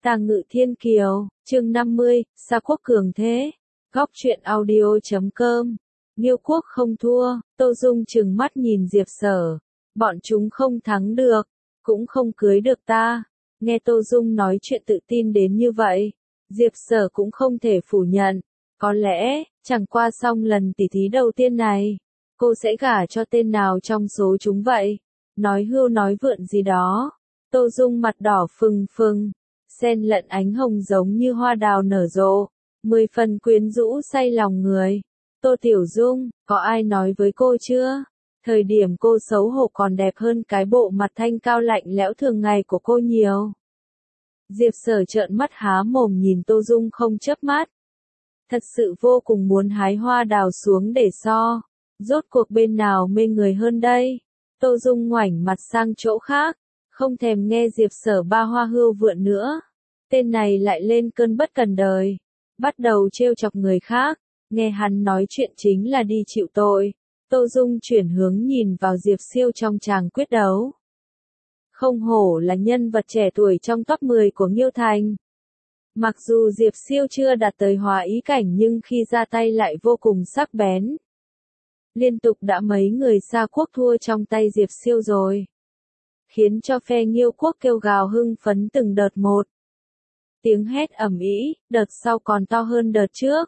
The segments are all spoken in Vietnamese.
Tàng Ngự Thiên Kiều, chương 50, Sa Quốc cường thế. Góc truyện audio.com. Nghiêu Quốc không thua, Tô Dung trừng mắt nhìn Diệp Sở. Bọn chúng không thắng được, cũng không cưới được ta. Nghe Tô Dung nói chuyện tự tin đến như vậy, Diệp Sở cũng không thể phủ nhận. Có lẽ, chẳng qua xong lần tỉ thí đầu tiên này, cô sẽ gả cho tên nào trong số chúng vậy? Nói hưu nói vượn gì đó. Tô Dung mặt đỏ phừng phừng, xen lẫn ánh hồng giống như hoa đào nở rộ, 10 phần quyến rũ say lòng người. Tô Tiểu Dung, có ai nói với cô chưa? Thời điểm cô xấu hổ còn đẹp hơn cái bộ mặt thanh cao lạnh lẽo thường ngày của cô nhiều. Diệp Sở trợn mắt há mồm nhìn Tô Dung không chớp mắt. Thật sự vô cùng muốn hái hoa đào xuống để so. Rốt cuộc bên nào mê người hơn đây? Tô Dung ngoảnh mặt sang chỗ khác, không thèm nghe Diệp Sở ba hoa hươu vượn nữa. Tên này lại lên cơn bất cần đời, bắt đầu trêu chọc người khác, nghe hắn nói chuyện chính là đi chịu tội. Tô Dung chuyển hướng nhìn vào Diệp Siêu trong tràng quyết đấu. Không hổ là nhân vật trẻ tuổi trong top 10 của Nghiêu Thành. Mặc dù Diệp Siêu chưa đạt tới hóa ý cảnh nhưng khi ra tay lại vô cùng sắc bén. Liên tục đã mấy người Sa Quốc thua trong tay Diệp Siêu rồi, khiến cho phe Nghiêu Quốc kêu gào hưng phấn từng đợt một. Tiếng hét ầm ĩ, đợt sau còn to hơn đợt trước.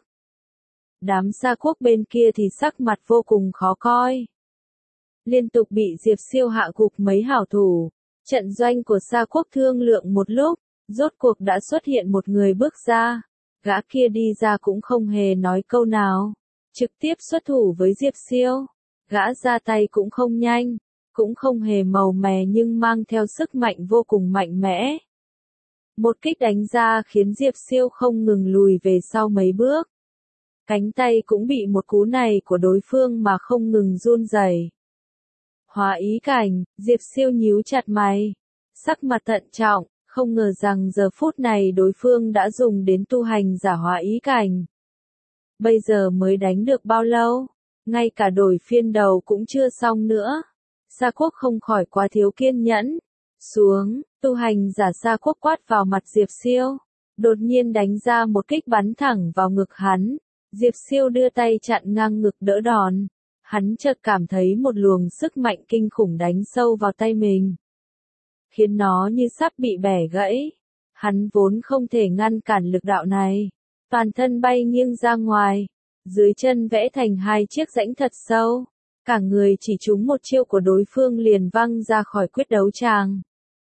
Đám Sa Quốc bên kia thì sắc mặt vô cùng khó coi. Liên tục bị Diệp Siêu hạ gục mấy hảo thủ, trận doanh của Sa Quốc thương lượng một lúc, rốt cuộc đã xuất hiện một người bước ra. Gã kia đi ra cũng không hề nói câu nào, trực tiếp xuất thủ với Diệp Siêu. Gã ra tay cũng không nhanh, cũng không hề màu mè nhưng mang theo sức mạnh vô cùng mạnh mẽ. Một kích đánh ra khiến Diệp Siêu không ngừng lùi về sau mấy bước. Cánh tay cũng bị một cú này của đối phương mà không ngừng run rẩy. Hóa ý cảnh, Diệp Siêu nhíu chặt mày, sắc mặt thận trọng, không ngờ rằng giờ phút này đối phương đã dùng đến tu hành giả hóa ý cảnh. Bây giờ mới đánh được bao lâu, ngay cả đổi phiên đầu cũng chưa xong nữa. Sa Quốc không khỏi quá thiếu kiên nhẫn. Xuống, tu hành giả Sa Quốc quát vào mặt Diệp Siêu, đột nhiên đánh ra một kích bắn thẳng vào ngực hắn. Diệp Siêu đưa tay chặn ngang ngực đỡ đòn. Hắn chợt cảm thấy một luồng sức mạnh kinh khủng đánh sâu vào tay mình, khiến nó như sắp bị bẻ gãy. Hắn vốn không thể ngăn cản lực đạo này, toàn thân bay nghiêng ra ngoài, dưới chân vẽ thành hai chiếc rãnh thật sâu. Cả người chỉ trúng một chiêu của đối phương liền văng ra khỏi quyết đấu tràng.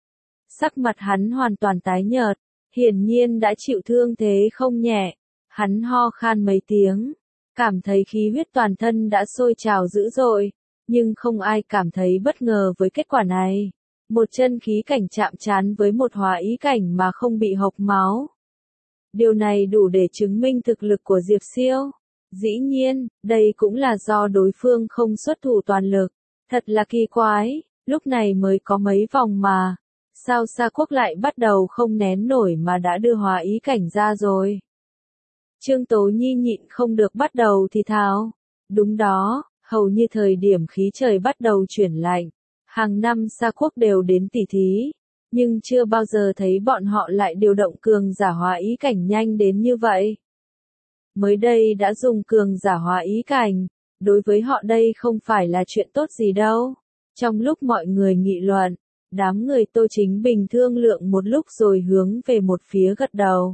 Sắc mặt hắn hoàn toàn tái nhợt, hiển nhiên đã chịu thương thế không nhẹ. Hắn ho khan mấy tiếng, cảm thấy khí huyết toàn thân đã sôi trào dữ dội, nhưng không ai cảm thấy bất ngờ với kết quả này. Một chân khí cảnh chạm trán với một hóa ý cảnh mà không bị hộc máu. Điều này đủ để chứng minh thực lực của Diệp Siêu. Dĩ nhiên, đây cũng là do đối phương không xuất thủ toàn lực. Thật là kỳ quái, lúc này mới có mấy vòng mà. Sao Sa Quốc lại bắt đầu không nén nổi mà đã đưa hóa ý cảnh ra rồi? Trương Tố Nhi nhịn không được bắt đầu thì thào. Đúng đó, hầu như thời điểm khí trời bắt đầu chuyển lạnh, hàng năm Sa Quốc đều đến tỉ thí, nhưng chưa bao giờ thấy bọn họ lại điều động cường giả hóa ý cảnh nhanh đến như vậy. Mới đây đã dùng cường giả hóa ý cảnh, đối với họ đây không phải là chuyện tốt gì đâu. Trong lúc mọi người nghị luận, đám người Tô Chính Bình thương lượng một lúc rồi hướng về một phía gật đầu.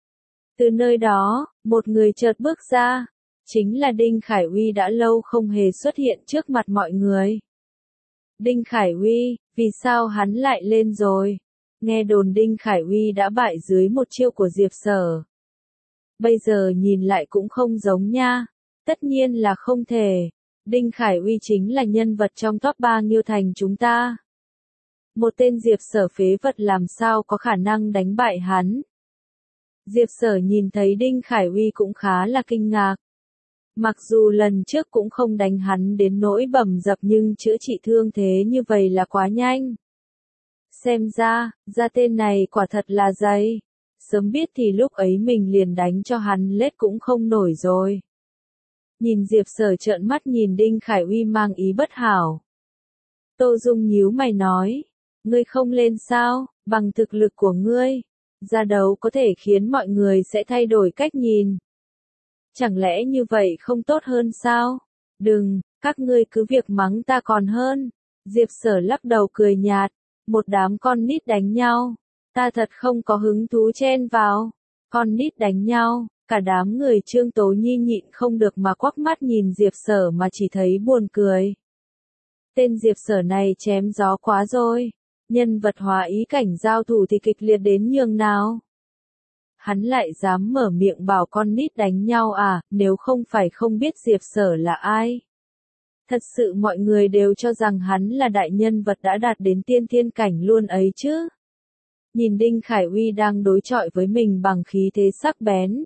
Từ nơi đó, một người chợt bước ra, chính là Đinh Khải Uy đã lâu không hề xuất hiện trước mặt mọi người. Đinh Khải Uy, vì sao hắn lại lên rồi? Nghe đồn Đinh Khải Uy đã bại dưới một chiêu của Diệp Sở. Bây giờ nhìn lại cũng không giống nha. Tất nhiên là không thể. Đinh Khải Uy chính là nhân vật trong top 3 Nghiêu Thành chúng ta. Một tên Diệp Sở phế vật làm sao có khả năng đánh bại hắn. Diệp Sở nhìn thấy Đinh Khải Uy cũng khá là kinh ngạc. Mặc dù lần trước cũng không đánh hắn đến nỗi bầm dập nhưng chữa trị thương thế như vậy là quá nhanh. Xem ra tên này quả thật là dày. Sớm biết thì lúc ấy mình liền đánh cho hắn lết cũng không nổi rồi. Nhìn Diệp Sở trợn mắt nhìn Đinh Khải Uy mang ý bất hảo. Tô Dung nhíu mày nói, ngươi không lên sao, bằng thực lực của ngươi, Ra đấu có thể khiến mọi người sẽ thay đổi cách nhìn. Chẳng lẽ như vậy không tốt hơn sao? Đừng, các ngươi cứ việc mắng ta còn hơn. Diệp Sở lắc đầu cười nhạt, một đám con nít đánh nhau. Ta thật không có hứng thú chen vào. Con nít đánh nhau, cả đám người Trương Tố Nhi nhịn không được mà quắc mắt nhìn Diệp Sở mà chỉ thấy buồn cười. Tên Diệp Sở này chém gió quá rồi. Nhân vật hóa ý cảnh giao thủ thì kịch liệt đến nhường nào. Hắn lại dám mở miệng bảo con nít đánh nhau à, nếu không phải không biết Diệp Sở là ai. Thật sự mọi người đều cho rằng hắn là đại nhân vật đã đạt đến tiên thiên cảnh luôn ấy chứ. Nhìn Đinh Khải Uy đang đối chọi với mình bằng khí thế sắc bén.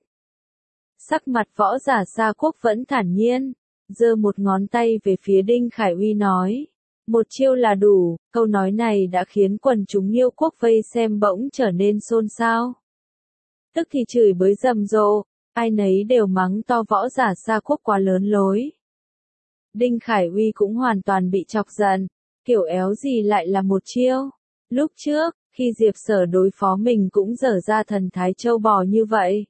Sắc mặt võ giả Sa Quốc vẫn thản nhiên, giơ một ngón tay về phía Đinh Khải Uy nói. Một chiêu là đủ, câu nói này đã khiến quần chúng Nghiêu Quốc vây xem bỗng trở nên xôn xao. Tức thì chửi bới rầm rộ, ai nấy đều mắng to võ giả Sa Quốc quá lớn lối. Đinh Khải Uy cũng hoàn toàn bị chọc giận, kiểu éo gì lại là một chiêu. Lúc trước, khi Diệp Sở đối phó mình cũng dở ra thần thái trâu bò như vậy.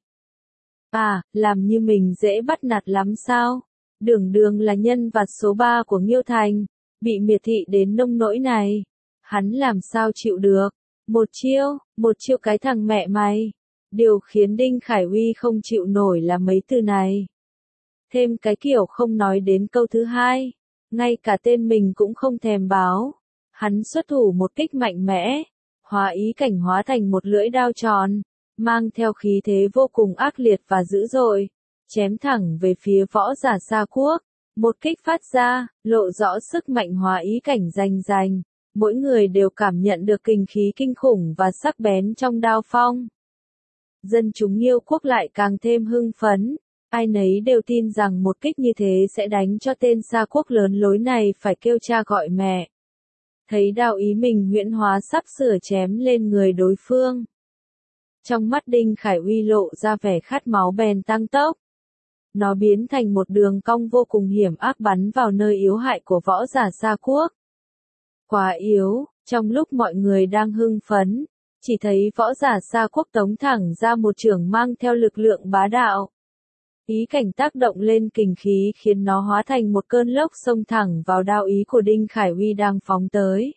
À, làm như mình dễ bắt nạt lắm sao? Đường Đường là nhân vật số 3 của Nghiêu Thành, bị miệt thị đến nông nỗi này. Hắn làm sao chịu được? Một chiêu cái thằng mẹ mày. Điều khiến Đinh Khải Uy không chịu nổi là mấy từ này. Thêm cái kiểu không nói đến câu thứ hai, ngay cả tên mình cũng không thèm báo. Hắn xuất thủ một kích mạnh mẽ, hóa ý cảnh hóa thành một lưỡi đao tròn, mang theo khí thế vô cùng ác liệt và dữ dội, chém thẳng về phía võ giả Sa Quốc. Một kích phát ra, lộ rõ sức mạnh hóa ý cảnh rành rành, mỗi người đều cảm nhận được kình khí kinh khủng và sắc bén trong đao phong. Dân chúng Nghiêu Quốc lại càng thêm hưng phấn, ai nấy đều tin rằng một kích như thế sẽ đánh cho tên Sa Quốc lớn lối này phải kêu cha gọi mẹ. Thấy đao ý mình huyễn hóa sắp sửa chém lên người đối phương. Trong mắt Đinh Khải Uy lộ ra vẻ khát máu bèn tăng tốc. Nó biến thành một đường cong vô cùng hiểm ác bắn vào nơi yếu hại của võ giả Sa Quốc. Quá yếu, trong lúc mọi người đang hưng phấn, chỉ thấy võ giả Sa Quốc tống thẳng ra một chưởng mang theo lực lượng bá đạo. Ý cảnh tác động lên kình khí khiến nó hóa thành một cơn lốc xông thẳng vào đao ý của Đinh Khải Uy đang phóng tới.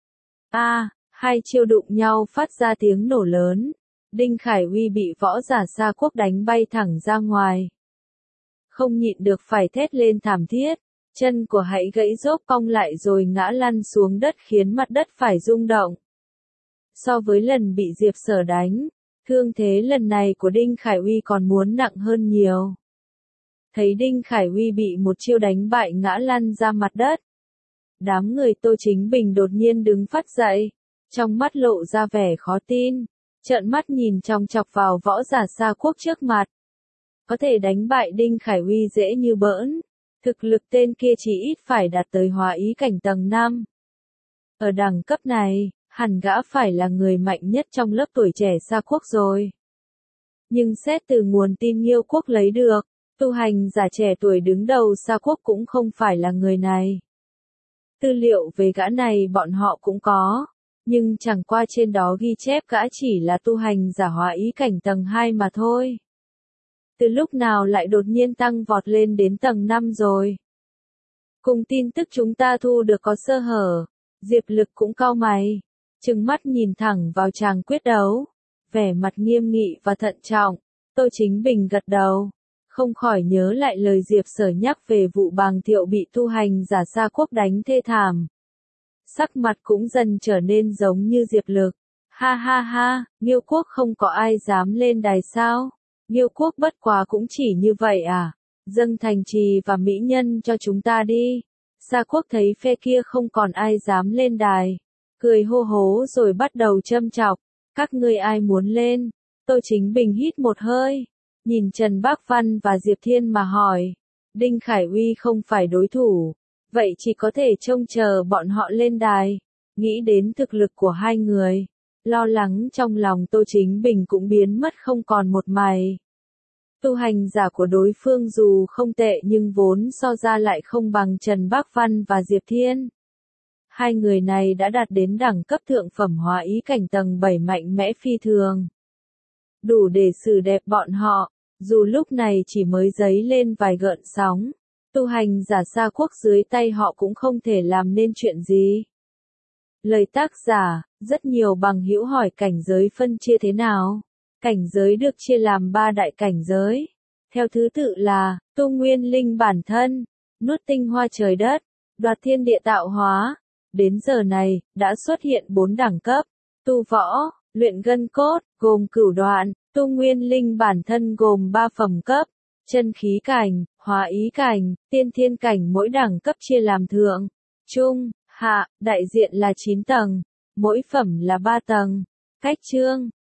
Hai chiêu đụng nhau phát ra tiếng nổ lớn. Đinh Khải Uy bị võ giả Sa Quốc đánh bay thẳng ra ngoài. Không nhịn được phải thét lên thảm thiết, chân của hãy gãy rốp cong lại rồi ngã lăn xuống đất khiến mặt đất phải rung động. So với lần bị Diệp Sở đánh, thương thế lần này của Đinh Khải Uy còn muốn nặng hơn nhiều. Thấy Đinh Khải Uy bị một chiêu đánh bại ngã lăn ra mặt đất. Đám người Tô Chính Bình đột nhiên đứng phắt dậy, trong mắt lộ ra vẻ khó tin, trợn mắt nhìn chòng chọc vào võ giả Sa Quốc trước mặt. Có thể đánh bại Đinh Khải Uy dễ như bỡn, thực lực tên kia chỉ ít phải đạt tới hóa ý cảnh tầng 5. Ở đẳng cấp này, hẳn gã phải là người mạnh nhất trong lớp tuổi trẻ Sa Quốc rồi. Nhưng xét từ nguồn tin Nghiêu Quốc lấy được, tu hành giả trẻ tuổi đứng đầu Sa Quốc cũng không phải là người này. Tư liệu về gã này bọn họ cũng có, nhưng chẳng qua trên đó ghi chép gã chỉ là tu hành giả hóa ý cảnh tầng 2 mà thôi. Từ lúc nào lại đột nhiên tăng vọt lên đến tầng 5 rồi? Cùng tin tức chúng ta thu được có sơ hở, Diệp Lực cũng cau mày, trừng mắt nhìn thẳng vào tràng quyết đấu, vẻ mặt nghiêm nghị và thận trọng. Tô Chính Bình gật đầu, không khỏi nhớ lại lời Diệp Sở nhắc về vụ Bàng Thiệu bị tu hành giả Sa Quốc đánh thê thảm. Sắc mặt cũng dần trở nên giống như Diệp Lực. Ha ha ha, Nghiêu Quốc không có ai dám lên đài sao? Nghiêu Quốc bất quá cũng chỉ như vậy à? Dâng thành trì và mỹ nhân cho chúng ta đi. Sa Quốc thấy phe kia không còn ai dám lên đài, cười hô hố rồi bắt đầu châm chọc. Các ngươi ai muốn lên? Tô Chính Bình hít một hơi, nhìn Trần Bác Văn và Diệp Thiên mà hỏi. Đinh Khải Uy không phải đối thủ, vậy chỉ có thể trông chờ bọn họ lên đài. Nghĩ đến thực lực của hai người, lo lắng trong lòng Tô Chính Bình cũng biến mất không còn một mày. Tu hành giả của đối phương dù không tệ nhưng vốn so ra lại không bằng Trần Bác Văn và Diệp Thiên. Hai người này đã đạt đến đẳng cấp thượng phẩm hóa ý cảnh tầng 7 mạnh mẽ phi thường. đủ để xử đẹp bọn họ, dù lúc này chỉ mới dấy lên vài gợn sóng. Tu hành giả Sa Quốc dưới tay họ cũng không thể làm nên chuyện gì. Lời tác giả, rất nhiều bằng hữu hỏi cảnh giới phân chia thế nào. Cảnh giới được chia làm 3 đại cảnh giới. Theo thứ tự là, tu nguyên linh bản thân, nuốt tinh hoa trời đất, đoạt thiên địa tạo hóa. Đến giờ này, đã xuất hiện 4 đẳng cấp. Tu võ, luyện gân cốt, gồm cửu đoạn, tu nguyên linh bản thân gồm 3 phẩm cấp. Chân khí cảnh, hóa ý cảnh, tiên thiên cảnh mỗi đẳng cấp chia làm thượng, trung, hạ, đại diện là 9 tầng, mỗi phẩm là 3 tầng. Cách chương